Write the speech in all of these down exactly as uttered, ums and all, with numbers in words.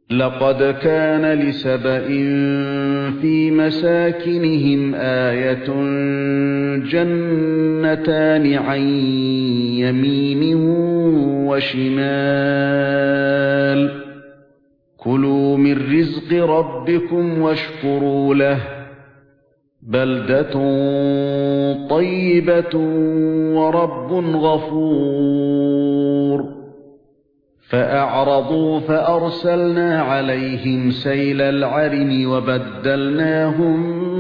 لقد كان لسبإ في مساكنهم آية جنتان عن يمين وشمال كلوا من رزق ربكم واشكروا له بلدة طيبة ورب غفور فأعرضوا فأرسلنا عليهم سيل العرم وبدلناهم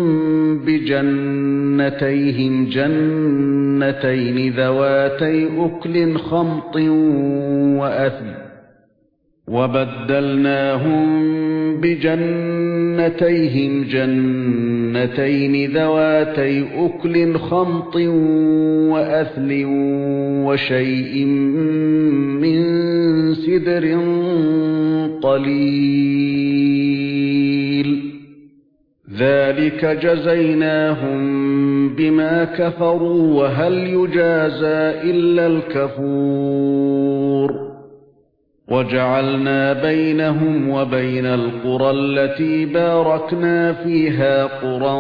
بجنتيهم جنتين ذواتي أكل خمط وأثل وبدلناهم بجنتيهم جنتين ذواتي أكل خمط وأثل وشيء من سدر قليل ذلك جزيناهم بما كفروا وهل يجازى إلا الكفور وجعلنا بينهم وبين القرى التي باركنا فيها قرى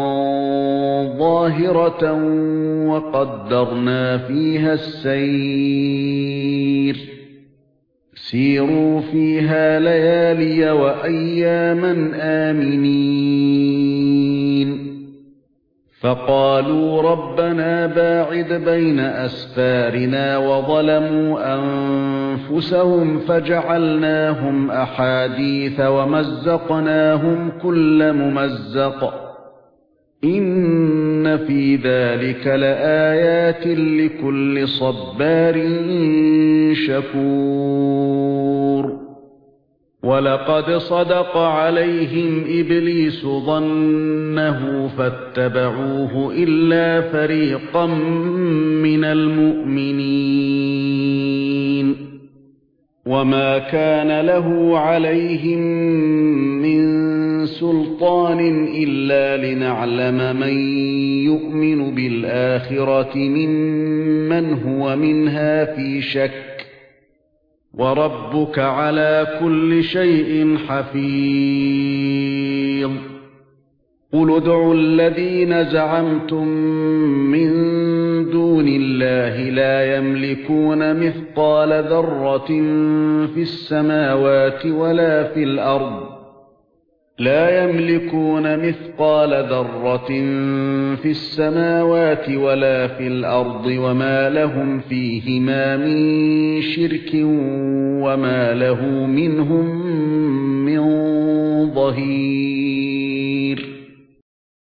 ظاهرة وقدرنا فيها السير سيروا فيها ليالي وأياما آمنين فقالوا ربنا باعد بين أسفارنا وظلموا أنفسهم فجعلناهم أحاديث ومزقناهم كل ممزق إن في ذلك لآيات لكل صبار شكور ولقد صدق عليهم إبليس ظنه فاتبعوه إلا فريقا من المؤمنين وما كان له عليهم من سلطان إلا لنعلم من يؤمن بالآخرة ممن هو منها في شك وربك على كل شيء حفيظ قل ادعوا الذين زعمتم من دون الله لا يملكون مثقال ذرة في السماوات ولا في الأرض لا يملكون مثقال ذرة في السماوات ولا في الأرض وما لهم فيهما من شرك وما له منهم من ظهير